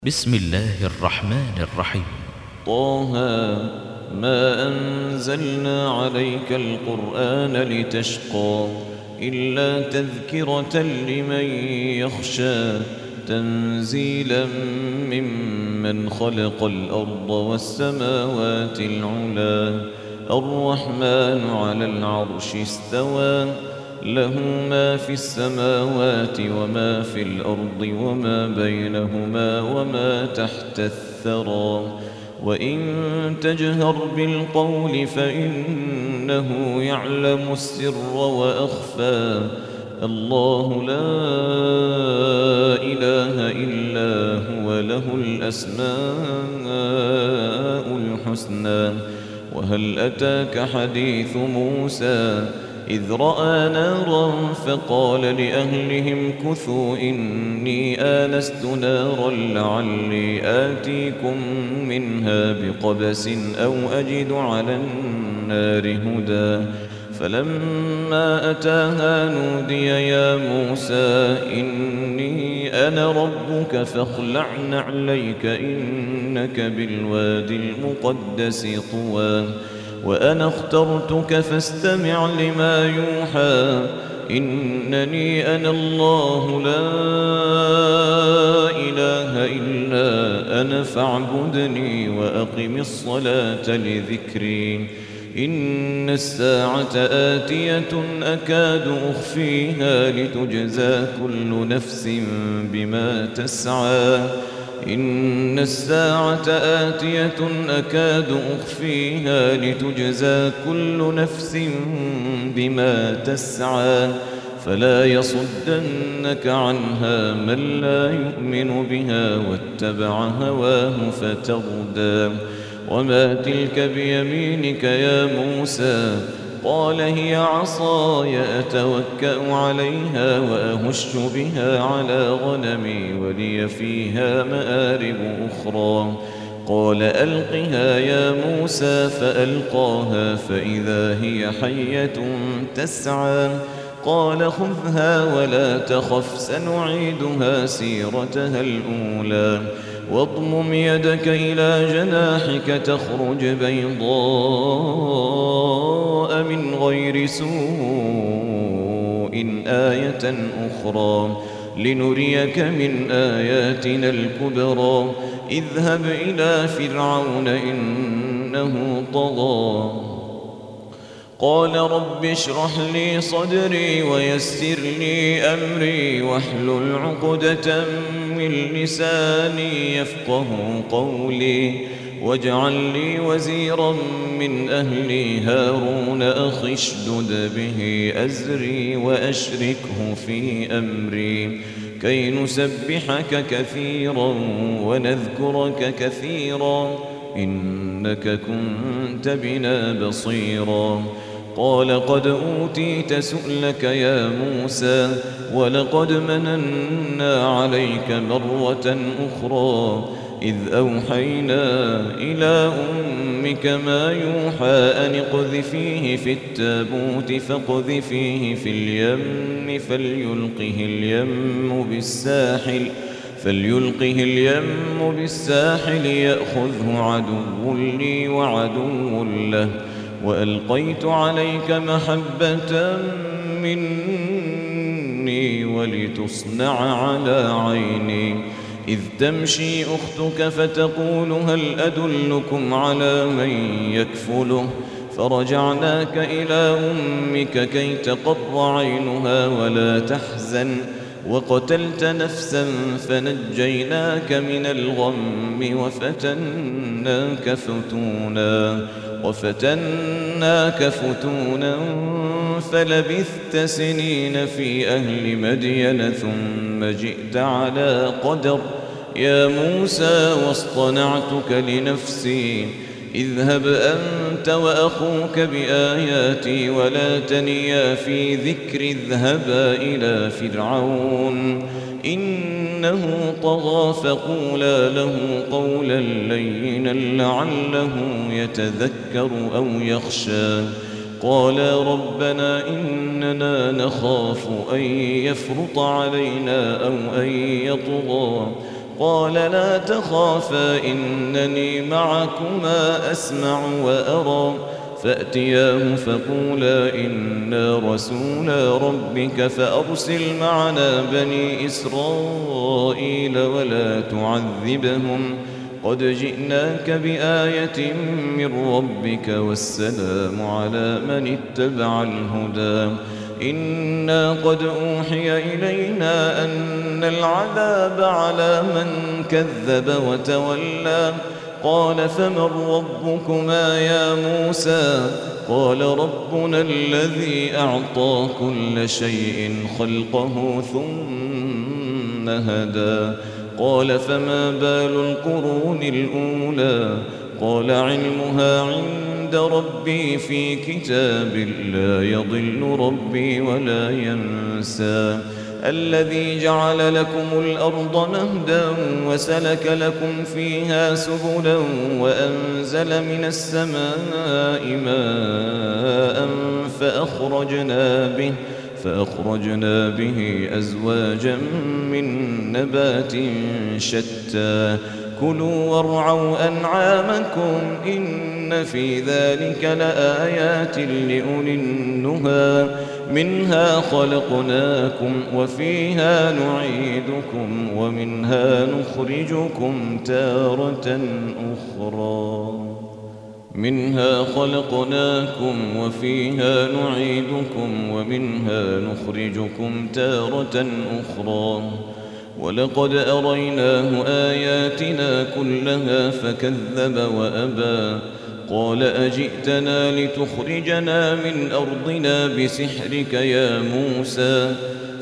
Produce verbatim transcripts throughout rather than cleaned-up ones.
بسم الله الرحمن الرحيم. طه ما أنزلنا عليك القرآن لتشقى إلا تذكرة لمن يخشى تنزيلا ممن خلق الأرض والسماوات العلا الرحمن على العرش استوى له ما في السماوات وما في الأرض وما بينهما وما تحت الثرى وإن تجهر بالقول فإنه يعلم السر وأخفى الله لا إله إلا هو له الأسماء الحسنى. وهل أتاك حديث موسى إذ رأى نارا فقال لأهلهم كثوا إني آنست نارا لعلي آتيكم منها بقبس أو أجد على النار هدى فلما أتاها نودي يا موسى إني أنا ربك فاخلع نعليك إنك بالوادي المقدس طوى وأنا اخترتك فاستمع لما يوحى إنني أنا الله لا إله إلا أنا فاعبدني وأقم الصلاة لذكري إن الساعة آتية أكاد أخفيها لتجزى كل نفس بما تسعى إن الساعة آتية أكاد أخفيها لتجزى كل نفس بما تسعى فلا يصدنك عنها من لا يؤمن بها واتبع هواه فتردى وما تلك بيمينك يا موسى قال هي عصاي أتوكأ عليها وأهش بها على غنمي ولي فيها مآرب أخرى قال ألقها يا موسى فألقاها فإذا هي حية تسعى قال خذها ولا تخف سنعيدها سيرتها الأولى واضمم يدك إلى جناحك تخرج بيضاء من غير سوء آية أخرى لنريك من آياتنا الكبرى اذهب إلى فرعون إنه طغى قال رب اشرح لي صدري ويسر لي أمري واحلل عقدة من لساني يفقه قولي واجعل لي وزيرا من أهلي هارون أخي اشدد به أزري وأشركه في أمري كي نسبحك كثيرا ونذكرك كثيرا إنك كنت بنا بصيرا قال قد أوتيت سؤلك يا موسى ولقد مننا عليك مرة أخرى إذ أوحينا إلى أمك ما يوحى أن اقذفيه في التابوت فاقذفيه في اليم فليلقه اليم بالساحل فليلقه اليم بالساحل يأخذه عدو لي وعدو له وألقيت عليك محبة مني ولتصنع على عيني إذ تمشي أختك فتقول هل أدلكم على من يكفله فرجعناك إلى أمك كي تقر عينها ولا تحزن وقتلت نفسا فنجيناك من الغم وفتناك فتونا وفتناك فتونا فلبثت سنين في أهل مدين ثم جئت على قدر يا موسى واصطنعتك لنفسي اذهب أنت وأخوك بآياتي ولا تنيا في ذكر اذهبا إلى فرعون إنه طغى فقولا له قولا لينا لعله يتذكر أو يخشى قالا ربنا إننا نخاف أن يفرط علينا أو أن يطغى قال لا تخافا إنني معكما أسمع وأرى فأتياه فقولا إنا رسولا ربك فأرسل معنا بني إسرائيل ولا تعذبهم قد جئناك بآية من ربك والسلام على من اتبع الهدى إنا قد أوحي إلينا أن العذاب على من كذب وتولى قال فمن ربكما يا موسى قال ربنا الذي أعطى كل شيء خلقه ثم هدى قال فما بال القرون الأولى قال علمها عند ربي في كتاب لا يضل ربي ولا ينسى الذي جعل لكم الأرض مهدا وسلك لكم فيها سبلا وأنزل من السماء ماء فأخرجنا به فأخرجنا به أزواجا من نبات شتى كلوا وارعوا أنعامكم إن في ذلك لآيات لأولي النهى منها خلقناكم وفيها نعيدكم ومنها نخرجكم تارة أخرى منها خلقناكم وفيها نعيدكم ومنها نخرجكم تارة أخرى ولقد أريناه آياتنا كلها فكذب وأبى قال أجئتنا لتخرجنا من أرضنا بسحرك يا موسى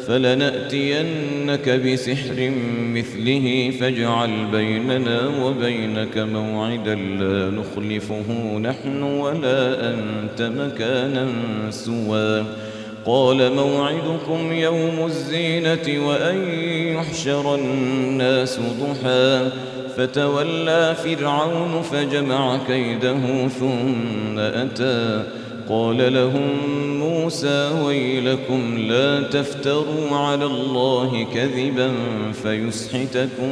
فلنأتينك بسحر مثله فاجعل بيننا وبينك موعدا لا نخلفه نحن ولا أنت مكانا سوى قال موعدكم يوم الزينة وأن يحشر الناس ضحى فتولى فرعون فجمع كيده ثم أتى قال لهم موسى ويلكم لا تفتروا على الله كذبا فيسحتكم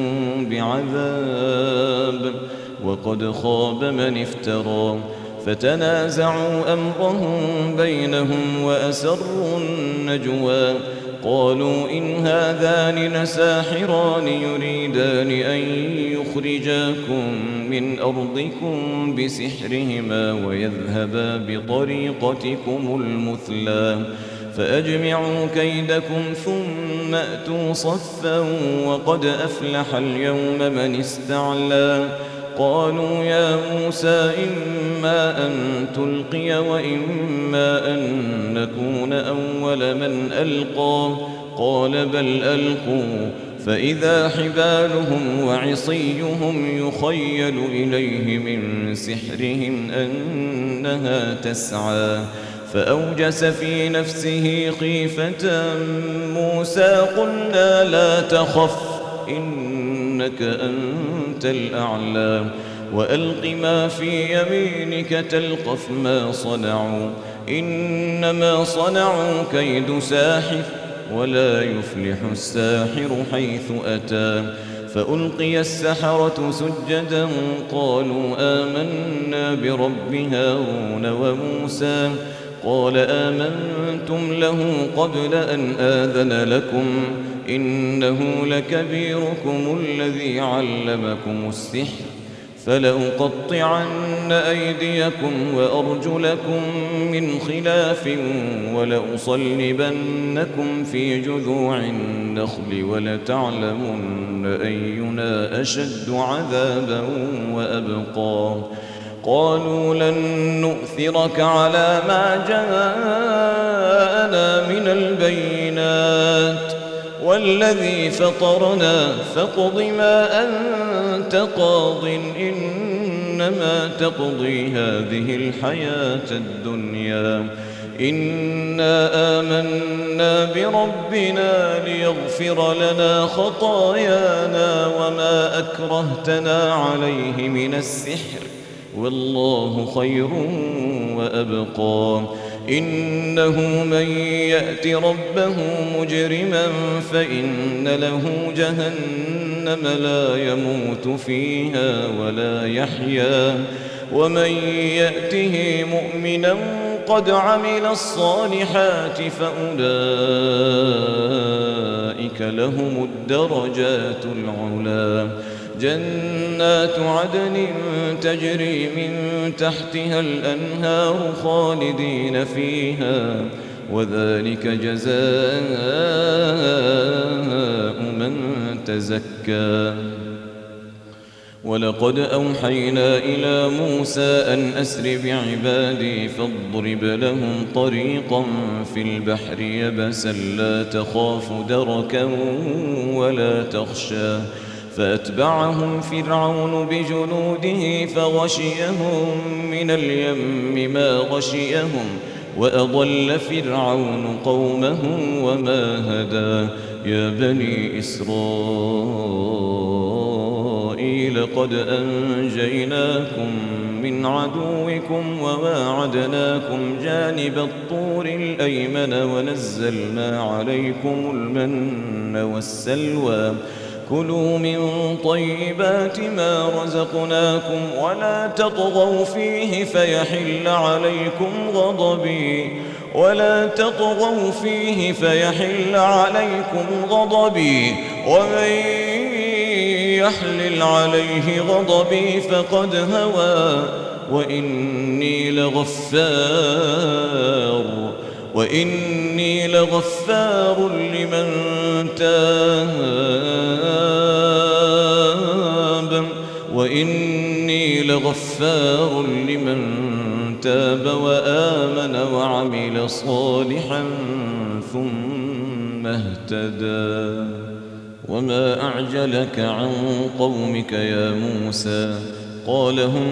بعذاب وقد خاب من افترى فتنازعوا أمرهم بينهم وأسروا النجوى قالوا إن هذان لساحران يريدان أن يخرجاكم من أرضكم بسحرهما ويذهبا بطريقتكم المثلى فأجمعوا كيدكم ثم أتوا صفا وقد أفلح اليوم من استعلى قالوا يا موسى إما أن تلقي وإما أن نكون أول من ألقى قال بل ألقوا فإذا حبالهم وعصيهم يخيل إليه من سحرهم أنها تسعى فأوجس في نفسه خيفة موسى قلنا لا تخف إنك أنت الأعلى وألق ما في يمينك تلقف ما صنعوا إنما صنعوا كيد ساحر ولا يفلح الساحر حيث أتى فألقي السحرة سجدا قالوا آمنا برب هارون وموسى قال آمنتم له قبل أن آذن لكم إنه لكبيركم الذي علمكم السحر فلأقطعن أيديكم وأرجلكم من خلاف ولأصلبنكم في جذوع النخل ولتعلمن أينا أشد عذابا وأبقى قالوا لن نؤثرك على ما جاءنا من البينات والذي فطرنا فاقض ما أنت قاض إنما تقضي هذه الحياة الدنيا إنا آمنا بربنا ليغفر لنا خطايانا وما أكرهتنا عليه من السحر والله خير وأبقى إنه من يأت ربه مجرما فإن له جهنم جهنم لا يموت فيها ولا يحيا ومن يأته مؤمنا قد عمل الصالحات فأولئك لهم الدرجات العلى جنات عدن تجري من تحتها الأنهار خالدين فيها وذلك جزاء من تزكى. ولقد أوحينا إلى موسى أن أسر بعبادي فاضرب لهم طريقا في البحر يبسا لا تخاف دركا ولا تخشى فأتبعهم فرعون بجنوده فغشيهم من اليم ما غشيهم وأضل فرعون قومه وما هدى. يا بني إسرائيل قد أنجيناكم من عدوكم وواعدناكم جانب الطور الأيمن ونزلنا عليكم المن والسلوى كلوا من طيبات ما رزقناكم ولا تطغوا فيه فيحل عليكم غضبي ولا تطغوا فيه فيحل عليكم غضبي ومن يحلل عليه غضبي فقد هوى وإني لغفار وإني لغفار لمن تاب وإني لغفار لمن تاب وآمن وعمل صالحا ثم اهتدى. وما أعجلك عن قومك يا موسى قال هم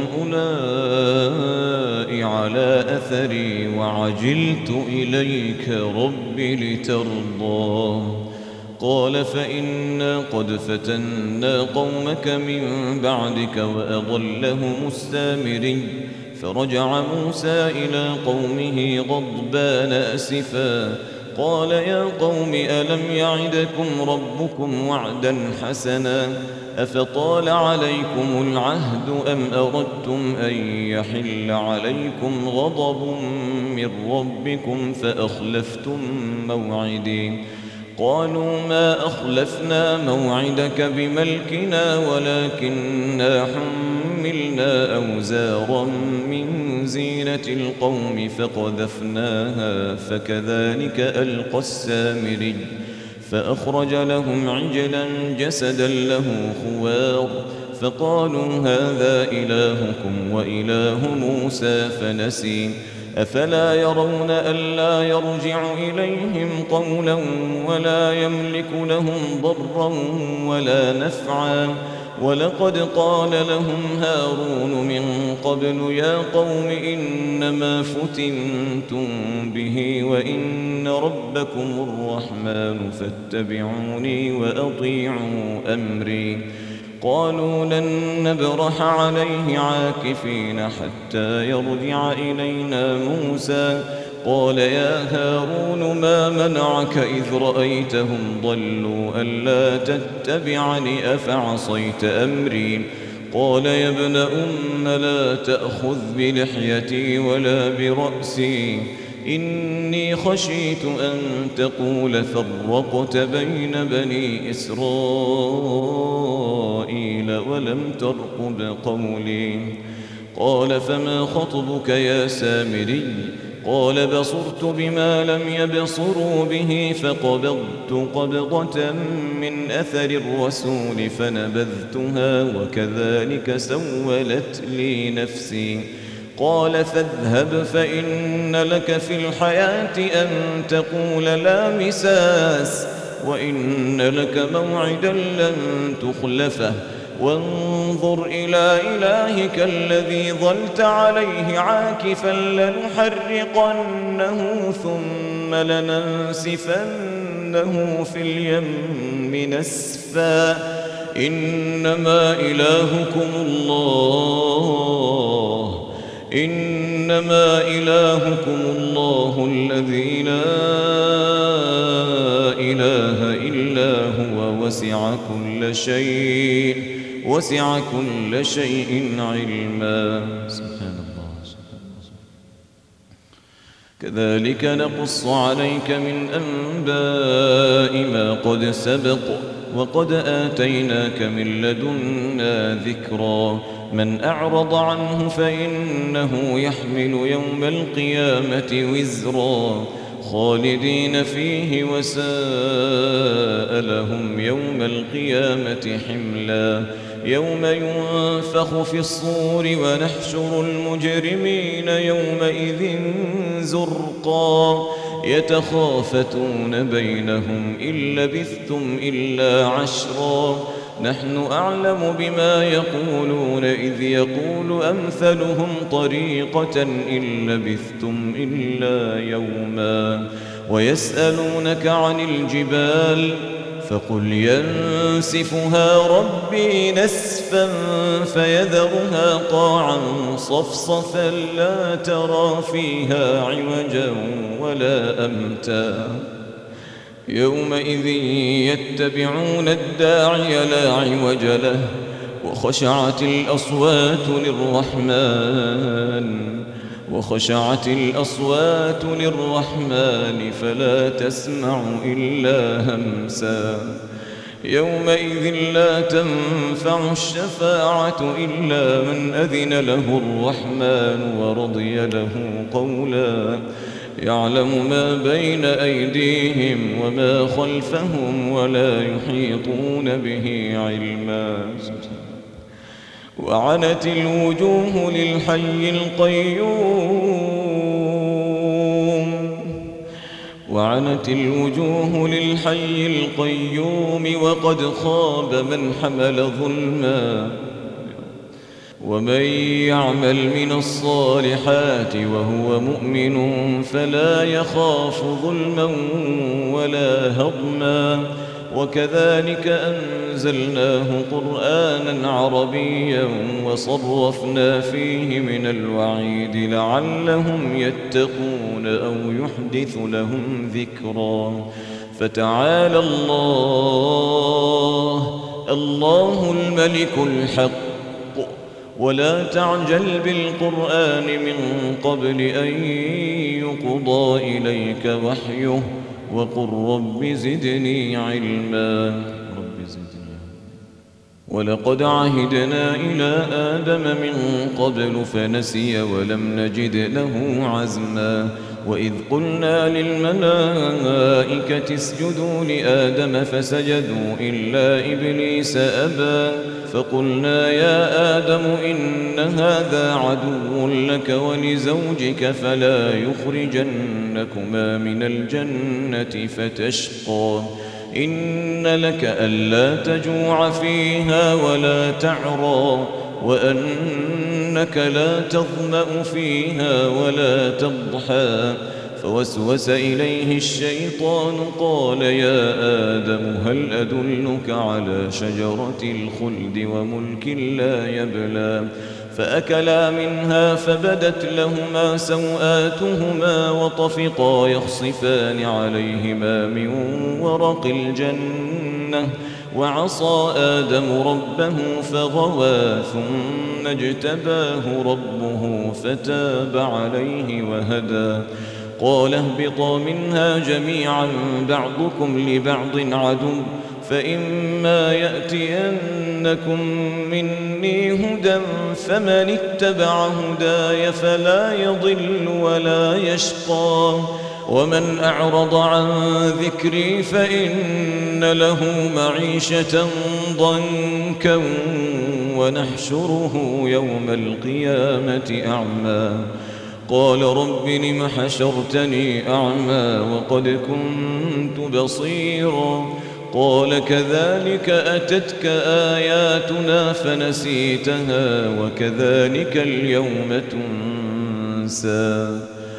أولئك على أثري وعجلت إليك رب لترضى. قال فإنا قد فتنا قومك من بعدك وأضلهم السامري فرجع موسى إلى قومه غضبان أسفا قال يا قوم ألم يعدكم ربكم وعدا حسنا أفطال عليكم العهد أم أردتم أن يحل عليكم غضب من ربكم فأخلفتم موعدي قالوا ما أخلفنا موعدك بملكنا ولكننا حملنا أوزارا من زينة القوم فقذفناها فكذلك ألقى السامري فأخرج لهم عجلا جسدا له خوار فقالوا هذا إلهكم وإله موسى فنسي أفلا يرون ألا يرجع إليهم قولا ولا يملك لهم ضرا ولا نفعا ولقد قال لهم هارون من قبل يا قوم إنما فتنتم به وإن ربكم الرحمن فاتبعوني وأطيعوا أمري قالوا لن نبرح عليه عاكفين حتى يرجع إلينا موسى قال يا هارون ما منعك إذ رأيتهم ضلوا ألا تتبعني أفعصيت أمري قال يا ابن أم لا تأخذ بلحيتي ولا برأسي إني خشيت أن تقول فرقت بين بني إسرائيل ولم ترقب قولي قال فما خطبك يا سامري قال بصرت بما لم يبصروا به فقبضت قبضة من أثر الرسول فنبذتها وكذلك سولت لي نفسي قال فاذهب فإن لك في الحياة أن تقول لا مساس وإن لك موعدا لن تخلفه وانظر إلى إلهك الذي ظلت عليه عاكفا لنحرقنه ثم لننسفنه في اليم نسفا إنما إلهكم الله إنما إلهكم الله الذي لا إله إلا هو وسع كل شيء وسع كل شيء علما. سبحان الله. كذلك نقص عليك من أنباء ما قد سبق وقد آتيناك من لدنا ذكرا. من أعرض عنه فإنه يحمل يوم القيامة وزرا خالدين فيه وساء لهم يوم القيامة حملا. يوم ينفخ في الصور ونحشر المجرمين يومئذ زرقا يتخافتون بينهم إن لبثتم إلا عشرا نحن أعلم بما يقولون إذ يقول أمثلهم طريقة إن لبثتم إلا يوما. ويسألونك عن الجبال فقل ينسفها ربي نسفا فيذرها قاعا صفصفا لا ترى فيها عوجا ولا أمتا. يومئذ يتبعون الداعي لا عوج له وخشعت الأصوات للرحمن وخشعت الأصوات للرحمن فلا تسمع إلا همسا. يومئذ لا تنفع الشفاعة إلا من أذن له الرحمن ورضي له قولا. يعلم ما بين أيديهم وما خلفهم ولا يحيطون به علما. وعنت الوجوه للحي القيوم وعنت الوجوه للحي القيوم وقد خاب من حمل ظلما. ومن يعمل من الصالحات وهو مؤمن فلا يخاف ظلما ولا هضما. وكذلك أنزلناه قرآنا عربيا وصرفنا فيه من الوعيد لعلهم يتقون أو يحدث لهم ذكرا. فتعالى الله الله الملك الحق ولا تعجل بالقرآن من قبل أن يقضى إليك وحيه وقل رب زدني علما. رب زدني. ولقد عهدنا إلى آدم من قبل فنسي ولم نجد له عزما. وإذ قلنا للملائكة اسجدوا لآدم فسجدوا إلا إبليس أبى فقلنا يا آدم إن هذا عدو لك ولزوجك فلا يخرجنكما من الجنة فتشقى. إن لك ألا تجوع فيها ولا تعرى وأنك لا تظمأ فيها ولا تضحى. فوسوس إليه الشيطان قال يا آدم هل أدلك على شجرة الخلد وملك لا يبلى. فأكلا منها فبدت لهما سوآتهما وطفقا يخصفان عليهما من ورق الجنة. وعصى آدم ربه فغوى ثم اجتباه ربه فتاب عليه وهدى. قال اهبطا منها جميعا بعضكم لبعض عدو فإما يأتينكم مني هدى فمن اتبع هداي فلا يضل ولا يشقى. ومن أعرض عن ذكري فإن له معيشة ضنكا ونحشره يوم القيامة أعمى. قال رب لم حشرتني أعمى وقد كنت بصيرا. قال كذلك أتتك آياتنا فنسيتها وكذلك اليوم تنسى.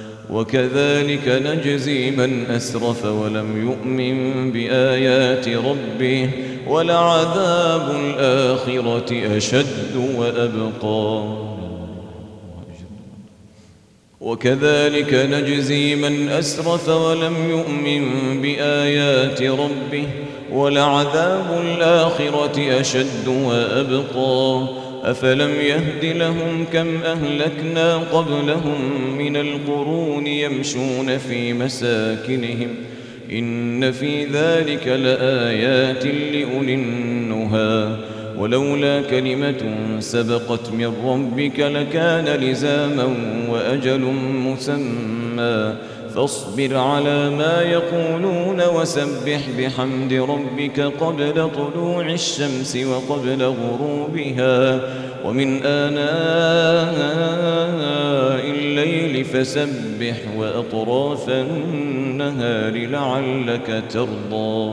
وكذلك نجزي من أسرف ولم يؤمن بآيات ربه ولعذاب الآخرة أشد وأبقى. وكذلك نجزي من أسرف ولم يؤمن بآيات ربه ولعذاب الآخرة أشد وأبقى أفلم يهد لهم كم أهلكنا قبلهم من القرون يمشون في مساكنهم إن في ذلك لآيات لأولي النهى ولولا كلمة سبقت من ربك لكان لزاما وأجل مسمى فاصبر على ما يقولون وسبح بحمد ربك قبل طلوع الشمس وقبل غروبها ومن آناء الليل فسبح وأطراف النهار لعلك ترضى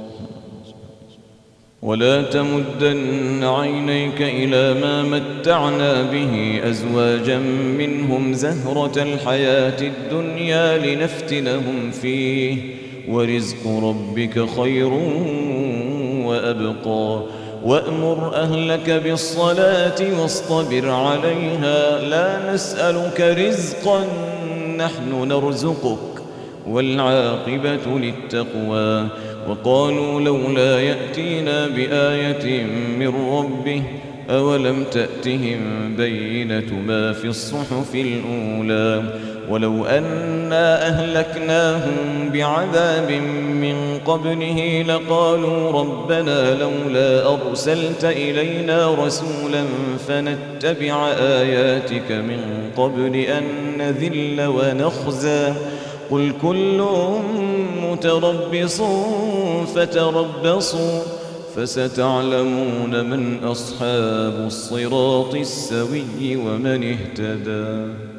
ولا تمدن عينيك إلى ما متعنا به أزواجا منهم زهرة الحياة الدنيا لنفتنهم فيه ورزق ربك خير وأبقى وأمر أهلك بالصلاة واصطبر عليها لا نسألك رزقا نحن نرزقك والعاقبة للتقوى وقالوا لولا يأتينا بآية من ربه أولم تأتهم بينة ما في الصحف الأولى ولو أنا أهلكناهم بعذاب من قبله لقالوا ربنا لولا أرسلت إلينا رسولا فنتبع آياتك من قبل أن نذل ونخزى قل كل متربص فتربصوا فستعلمون من أصحاب الصراط السوي ومن اهتدى.